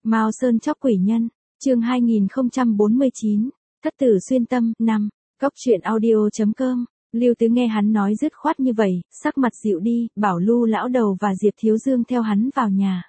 Mao Sơn chóc quỷ nhân, chương 2049, Thất tử xuyên tâm, 5, Cóc truyện audio.com. Lưu Tứ nghe hắn nói dứt khoát như vậy, sắc mặt dịu đi, bảo Lưu lão đầu và Diệp Thiếu Dương theo hắn vào nhà.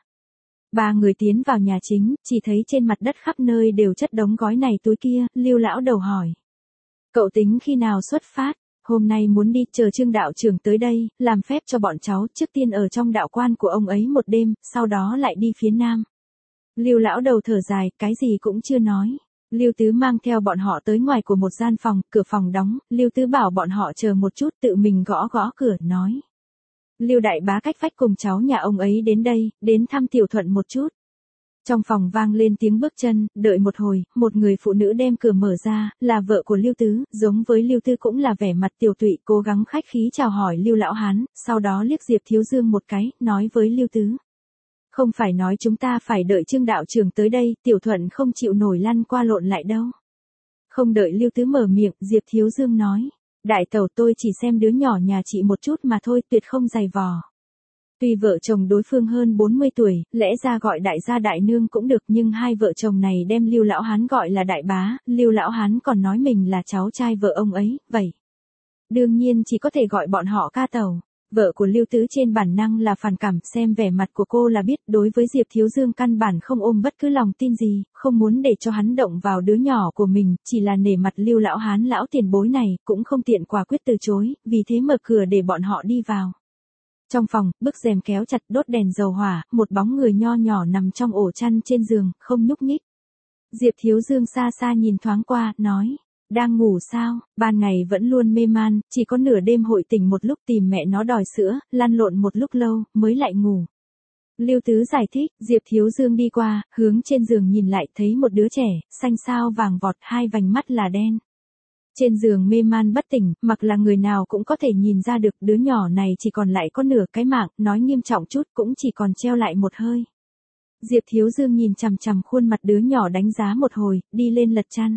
Ba người tiến vào nhà chính, chỉ thấy trên mặt đất khắp nơi đều chất đống gói này túi kia, Lưu lão đầu hỏi. Cậu tính khi nào xuất phát? Hôm nay muốn đi, chờ Trương đạo trưởng tới đây, làm phép cho bọn cháu trước tiên ở trong đạo quan của ông ấy một đêm, sau đó lại đi phía nam. Lưu lão đầu thở dài, cái gì cũng chưa nói. Lưu Tứ mang theo bọn họ tới ngoài của một gian phòng, cửa phòng đóng, Lưu Tứ bảo bọn họ chờ một chút, tự mình gõ gõ cửa, nói. Lưu đại bá cách vách cùng cháu nhà ông ấy đến đây, đến thăm Tiểu Thuận một chút. Trong phòng vang lên tiếng bước chân, đợi một hồi, một người phụ nữ đem cửa mở ra, là vợ của Lưu Tứ, giống với Lưu Tứ cũng là vẻ mặt tiểu tụy, cố gắng khách khí chào hỏi Lưu lão hán, sau đó liếc Diệp Thiếu Dương một cái, nói với Lưu Tứ. Không phải nói chúng ta phải đợi Trương đạo trưởng tới đây, Tiểu Thuận không chịu nổi lăn qua lộn lại đâu. Không đợi Lưu Tứ mở miệng, Diệp Thiếu Dương nói. Đại tẩu, tôi chỉ xem đứa nhỏ nhà chị một chút mà thôi, tuyệt không dày vò. Tuy vợ chồng đối phương hơn 40 tuổi, lẽ ra gọi đại gia đại nương cũng được, nhưng hai vợ chồng này đem Lưu lão hán gọi là đại bá, Lưu lão hán còn nói mình là cháu trai vợ ông ấy, vậy. Đương nhiên chỉ có thể gọi bọn họ ca tẩu. Vợ của Lưu Tứ trên bản năng là phản cảm, xem vẻ mặt của cô là biết đối với Diệp Thiếu Dương căn bản không ôm bất cứ lòng tin gì, không muốn để cho hắn động vào đứa nhỏ của mình, chỉ là nể mặt Lưu lão hán lão tiền bối này, cũng không tiện quả quyết từ chối, vì thế mở cửa để bọn họ đi vào. Trong phòng, bức rèm kéo chặt, đốt đèn dầu hỏa, một bóng người nho nhỏ nằm trong ổ chăn trên giường, không nhúc nhích. Diệp Thiếu Dương xa xa nhìn thoáng qua, nói. Đang ngủ sao? Ban ngày vẫn luôn mê man, chỉ có nửa đêm hội tỉnh một lúc tìm mẹ nó đòi sữa, lăn lộn một lúc lâu, mới lại ngủ. Lưu Tứ giải thích, Diệp Thiếu Dương đi qua, hướng trên giường nhìn lại, thấy một đứa trẻ, xanh xao vàng vọt, hai vành mắt là đen. Trên giường mê man bất tỉnh, mặc là người nào cũng có thể nhìn ra được đứa nhỏ này chỉ còn lại có nửa cái mạng, nói nghiêm trọng chút cũng chỉ còn treo lại một hơi. Diệp Thiếu Dương nhìn chằm chằm khuôn mặt đứa nhỏ đánh giá một hồi, đi lên lật chăn.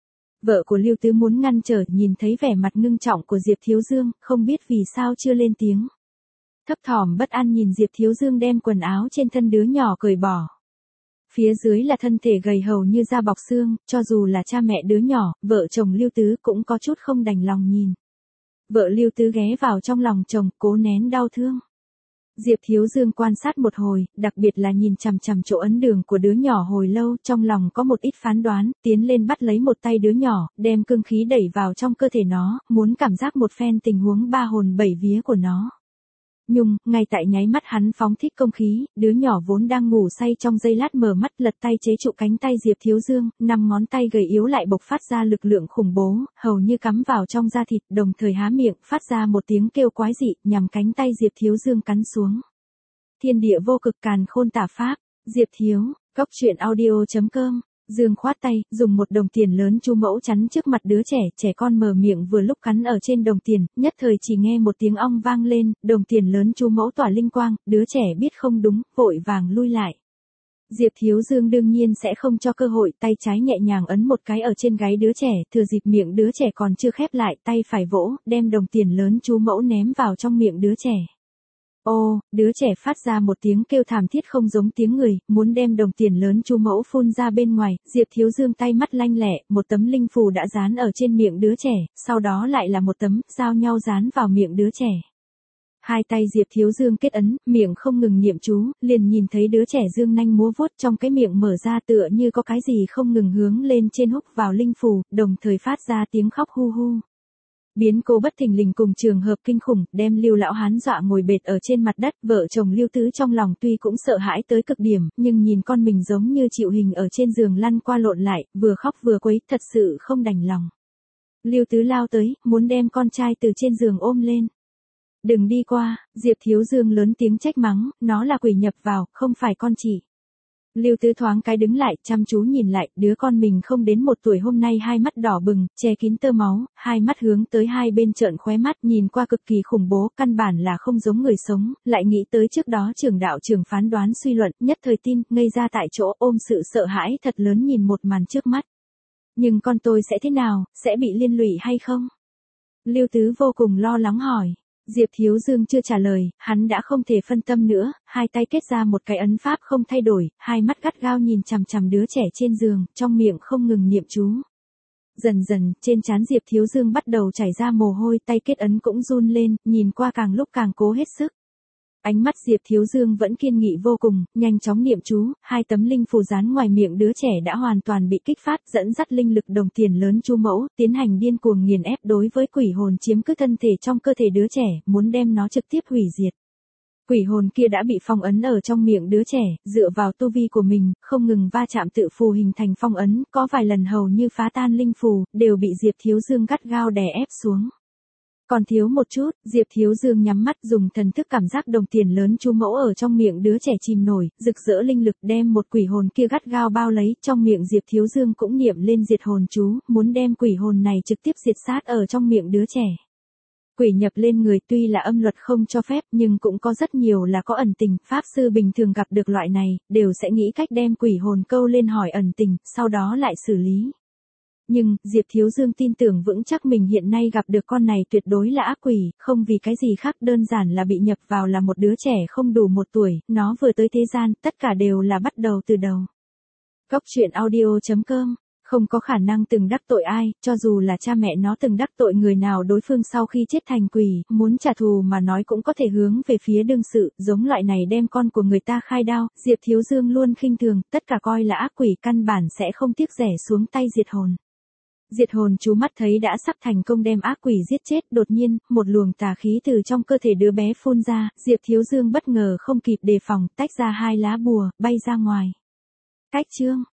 Vợ của Lưu Tứ muốn ngăn trở, nhìn thấy vẻ mặt ngưng trọng của Diệp Thiếu Dương, không biết vì sao chưa lên tiếng. Thấp thỏm bất an nhìn Diệp Thiếu Dương đem quần áo trên thân đứa nhỏ cởi bỏ. Phía dưới là thân thể gầy hầu như da bọc xương, cho dù là cha mẹ đứa nhỏ, vợ chồng Lưu Tứ cũng có chút không đành lòng nhìn. Vợ Lưu Tứ ghé vào trong lòng chồng, cố nén đau thương. Diệp Thiếu Dương quan sát một hồi, đặc biệt là nhìn chằm chằm chỗ ấn đường của đứa nhỏ hồi lâu, trong lòng có một ít phán đoán, tiến lên bắt lấy một tay đứa nhỏ, đem cương khí đẩy vào trong cơ thể nó, muốn cảm giác một phen tình huống ba hồn bảy vía của nó. Nhưng, ngay tại nháy mắt hắn phóng thích công khí, đứa nhỏ vốn đang ngủ say trong giây lát mở mắt lật tay chế trụ cánh tay Diệp Thiếu Dương, 5 ngón tay gầy yếu lại bộc phát ra lực lượng khủng bố, hầu như cắm vào trong da thịt, đồng thời há miệng, phát ra một tiếng kêu quái dị, nhằm cánh tay Diệp Thiếu Dương cắn xuống. Thiên địa vô cực càn khôn tả pháp, Diệp Thiếu, Cóc truyện audio.com. Dương khoát tay, dùng một đồng tiền lớn chu mẫu chắn trước mặt đứa trẻ, trẻ con mở miệng vừa lúc cắn ở trên đồng tiền, nhất thời chỉ nghe một tiếng ong vang lên, đồng tiền lớn chu mẫu tỏa linh quang, đứa trẻ biết không đúng, vội vàng lui lại. Diệp Thiếu Dương đương nhiên sẽ không cho cơ hội, tay trái nhẹ nhàng ấn một cái ở trên gáy đứa trẻ, thừa dịp miệng đứa trẻ còn chưa khép lại, tay phải vỗ, đem đồng tiền lớn chu mẫu ném vào trong miệng đứa trẻ. Ô, đứa trẻ phát ra một tiếng kêu thảm thiết không giống tiếng người, muốn đem đồng tiền lớn chu mẫu phun ra bên ngoài, Diệp Thiếu Dương tay mắt lanh lẹ, một tấm linh phù đã dán ở trên miệng đứa trẻ, sau đó lại là một tấm, giao nhau dán vào miệng đứa trẻ. Hai tay Diệp Thiếu Dương kết ấn, miệng không ngừng niệm chú, liền nhìn thấy đứa trẻ dương nanh múa vuốt trong cái miệng mở ra tựa như có cái gì không ngừng hướng lên trên húc vào linh phù, đồng thời phát ra tiếng khóc hu hu. Biến cố bất thình lình cùng trường hợp kinh khủng, đem Lưu lão hán dọa ngồi bệt ở trên mặt đất, vợ chồng Lưu Tứ trong lòng tuy cũng sợ hãi tới cực điểm, nhưng nhìn con mình giống như chịu hình ở trên giường lăn qua lộn lại, vừa khóc vừa quấy, thật sự không đành lòng. Lưu Tứ lao tới, muốn đem con trai từ trên giường ôm lên. Đừng đi qua, Diệp Thiếu Dương lớn tiếng trách mắng, nó là quỷ nhập vào, không phải con chị. Lưu Tứ thoáng cái đứng lại, chăm chú nhìn lại, đứa con mình không đến 1 tuổi hôm nay hai mắt đỏ bừng, che kín tơ máu, hai mắt hướng tới hai bên trợn khóe mắt, nhìn qua cực kỳ khủng bố, căn bản là không giống người sống, lại nghĩ tới trước đó Trưởng đạo trưởng phán đoán suy luận, nhất thời tin, ngây ra tại chỗ, ôm sự sợ hãi thật lớn nhìn một màn trước mắt. Nhưng con tôi sẽ thế nào, sẽ bị liên lụy hay không? Lưu Tứ vô cùng lo lắng hỏi. Diệp Thiếu Dương chưa trả lời, hắn đã không thể phân tâm nữa, hai tay kết ra một cái ấn pháp không thay đổi, hai mắt gắt gao nhìn chằm chằm đứa trẻ trên giường, trong miệng không ngừng niệm chú. Dần dần, trên trán Diệp Thiếu Dương bắt đầu chảy ra mồ hôi, tay kết ấn cũng run lên, nhìn qua càng lúc càng cố hết sức. Ánh mắt Diệp Thiếu Dương vẫn kiên nghị vô cùng, nhanh chóng niệm chú, hai tấm linh phù dán ngoài miệng đứa trẻ đã hoàn toàn bị kích phát, dẫn dắt linh lực đồng tiền lớn Chu Mẫu, tiến hành điên cuồng nghiền ép đối với quỷ hồn chiếm cứ thân thể trong cơ thể đứa trẻ, muốn đem nó trực tiếp hủy diệt. Quỷ hồn kia đã bị phong ấn ở trong miệng đứa trẻ, dựa vào tu vi của mình, không ngừng va chạm tự phù hình thành phong ấn, có vài lần hầu như phá tan linh phù, đều bị Diệp Thiếu Dương gắt gao đè ép xuống. Còn thiếu một chút, Diệp Thiếu Dương nhắm mắt dùng thần thức cảm giác đồng tiền lớn Chu Mẫu ở trong miệng đứa trẻ chìm nổi, rực rỡ linh lực đem một quỷ hồn kia gắt gao bao lấy, trong miệng Diệp Thiếu Dương cũng niệm lên diệt hồn chú, muốn đem quỷ hồn này trực tiếp diệt sát ở trong miệng đứa trẻ. Quỷ nhập lên người tuy là âm luật không cho phép nhưng cũng có rất nhiều là có ẩn tình, pháp sư bình thường gặp được loại này, đều sẽ nghĩ cách đem quỷ hồn câu lên hỏi ẩn tình, sau đó lại xử lý. Nhưng, Diệp Thiếu Dương tin tưởng vững chắc mình hiện nay gặp được con này tuyệt đối là ác quỷ, không vì cái gì khác đơn giản là bị nhập vào là một đứa trẻ không đủ 1 tuổi, nó vừa tới thế gian, tất cả đều là bắt đầu từ đầu. Góc truyện audio.com, không có khả năng từng đắc tội ai, cho dù là cha mẹ nó từng đắc tội người nào đối phương sau khi chết thành quỷ, muốn trả thù mà nói cũng có thể hướng về phía đương sự, giống loại này đem con của người ta khai đao, Diệp Thiếu Dương luôn khinh thường, tất cả coi là ác quỷ căn bản sẽ không tiếc rẻ xuống tay diệt hồn. Diệt hồn chú mắt thấy đã sắp thành công đem ác quỷ giết chết, đột nhiên, một luồng tà khí từ trong cơ thể đứa bé phun ra, Diệp Thiếu Dương bất ngờ không kịp đề phòng, tách ra 2 lá bùa, bay ra ngoài. Cách chương